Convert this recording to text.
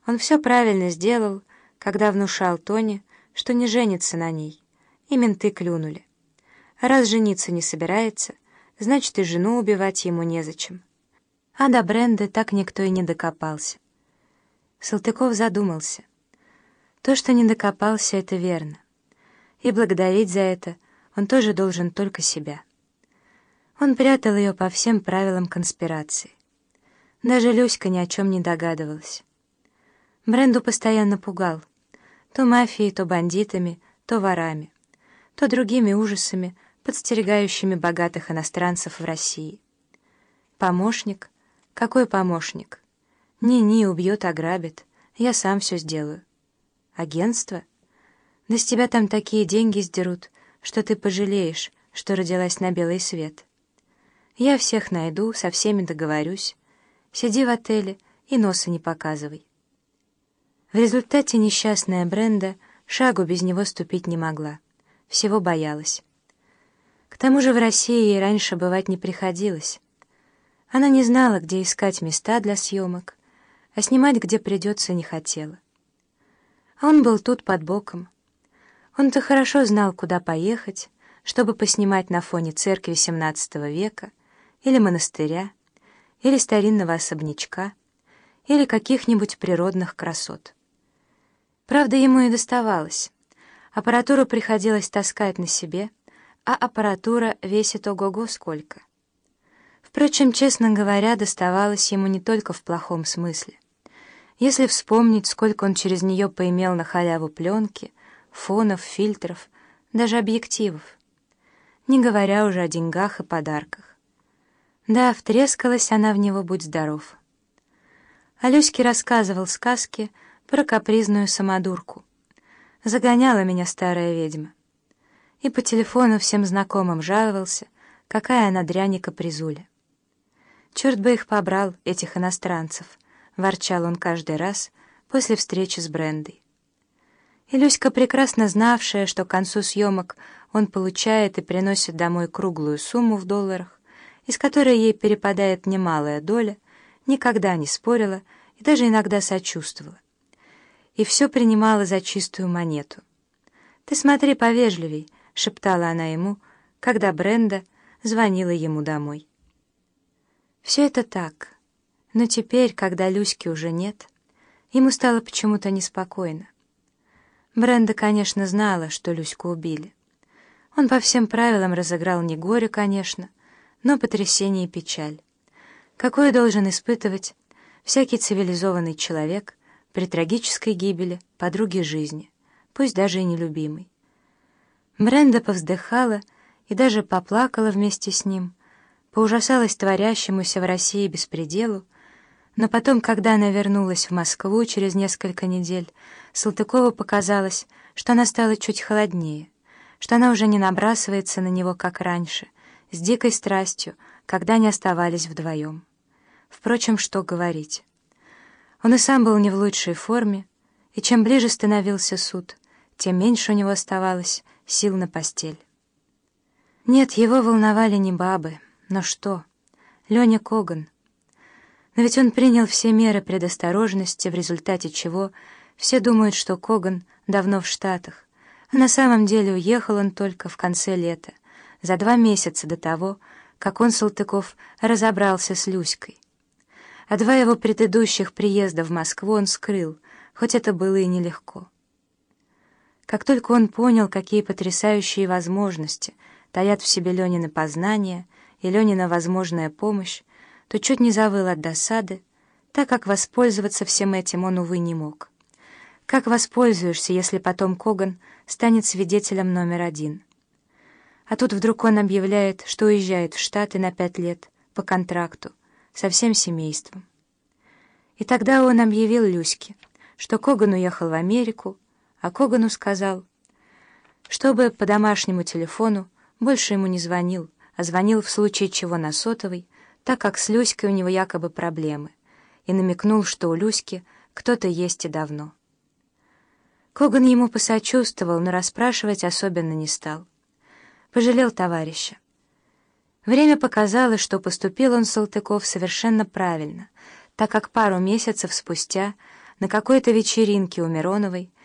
Он все правильно сделал, когда внушал Тоне, что не женится на ней, и менты клюнули. А раз жениться не собирается, значит и жену убивать ему незачем. А до Бренды так никто и не докопался. Салтыков задумался. То, что не докопался, это верно. И благодарить за это он тоже должен только себя. Он прятал ее по всем правилам конспирации. Даже Люська ни о чем не догадывалась. Бренду постоянно пугал. То мафией, то бандитами, то ворами, то другими ужасами, подстерегающими богатых иностранцев в России. Помощник? Какой помощник? Ни-ни, убьет, ограбит. Я сам все сделаю. Агентство? Да с тебя там такие деньги сдерут, что ты пожалеешь, что родилась на белый свет. Я всех найду, со всеми договорюсь. Сиди в отеле и носа не показывай. В результате несчастная Бренда шагу без него ступить не могла. Всего боялась. К тому же в России ей раньше бывать не приходилось. Она не знала, где искать места для съемок, а снимать где придется не хотела. А он был тут под боком. Он-то хорошо знал, куда поехать, чтобы поснимать на фоне церкви XVII века или монастыря, или старинного особнячка, или каких-нибудь природных красот. Правда, ему и доставалось. Аппаратуру приходилось таскать на себе, а аппаратура весит ого-го сколько. Впрочем, честно говоря, доставалось ему не только в плохом смысле. Если вспомнить, сколько он через нее поимел на халяву пленки, фонов, фильтров, даже объективов, не говоря уже о деньгах и подарках. Да, втрескалась она в него, будь здоров. А Люське рассказывал сказки про капризную самодурку. Загоняла меня старая ведьма. И по телефону всем знакомым жаловался, какая она дрянь и капризуля. «Черт бы их побрал, этих иностранцев», — ворчал он каждый раз после встречи с Брендой. И Люська, прекрасно знавшая, что к концу съемок он получает и приносит домой круглую сумму в долларах, из которой ей перепадает немалая доля, никогда не спорила и даже иногда сочувствовала. И все принимала за чистую монету. «Ты смотри повежливей», — шептала она ему, когда Бренда звонила ему домой. Все это так, но теперь, когда Люськи уже нет, ему стало почему-то неспокойно. Бренда, конечно, знала, что Люську убили. Он по всем правилам разыграл не горе, конечно, но потрясение и печаль. Какое должен испытывать всякий цивилизованный человек при трагической гибели подруги жизни, пусть даже и нелюбимой. Бренда повздыхала и даже поплакала вместе с ним, поужасалась творящемуся в России беспределу, но потом, когда она вернулась в Москву через несколько недель, Салтыкову показалось, что она стала чуть холоднее, что она уже не набрасывается на него, как раньше, с дикой страстью, когда они оставались вдвоем. Впрочем, что говорить. Он и сам был не в лучшей форме, и чем ближе становился суд, тем меньше у него оставалось сил на постель. Нет, его волновали не бабы, но что? Леня Коган. Но ведь он принял все меры предосторожности, в результате чего все думают, что Коган давно в Штатах, а на самом деле уехал он только в конце лета, за 2 месяца до того, как он, Салтыков, разобрался с Люськой. А 2 его предыдущих приезда в Москву он скрыл, хоть это было и нелегко. Как только он понял, какие потрясающие возможности таят в себе Ленины познания и Ленина возможная помощь, то чуть не завыл от досады, так как воспользоваться всем этим он, увы, не мог. Как воспользуешься, если потом Коган станет свидетелем номер 1? А тут вдруг он объявляет, что уезжает в Штаты на 5 лет по контракту со всем семейством. И тогда он объявил Люське, что Коган уехал в Америку, а Когану сказал, чтобы по домашнему телефону больше ему не звонил, а звонил в случае чего на сотовый, так как с Люськой у него якобы проблемы, и намекнул, что у Люськи кто-то есть и давно. Коган ему посочувствовал, но расспрашивать особенно не стал. Пожалел товарища. Время показало, что поступил он, Салтыков, совершенно правильно, так как пару месяцев спустя на какой-то вечеринке у Мироновой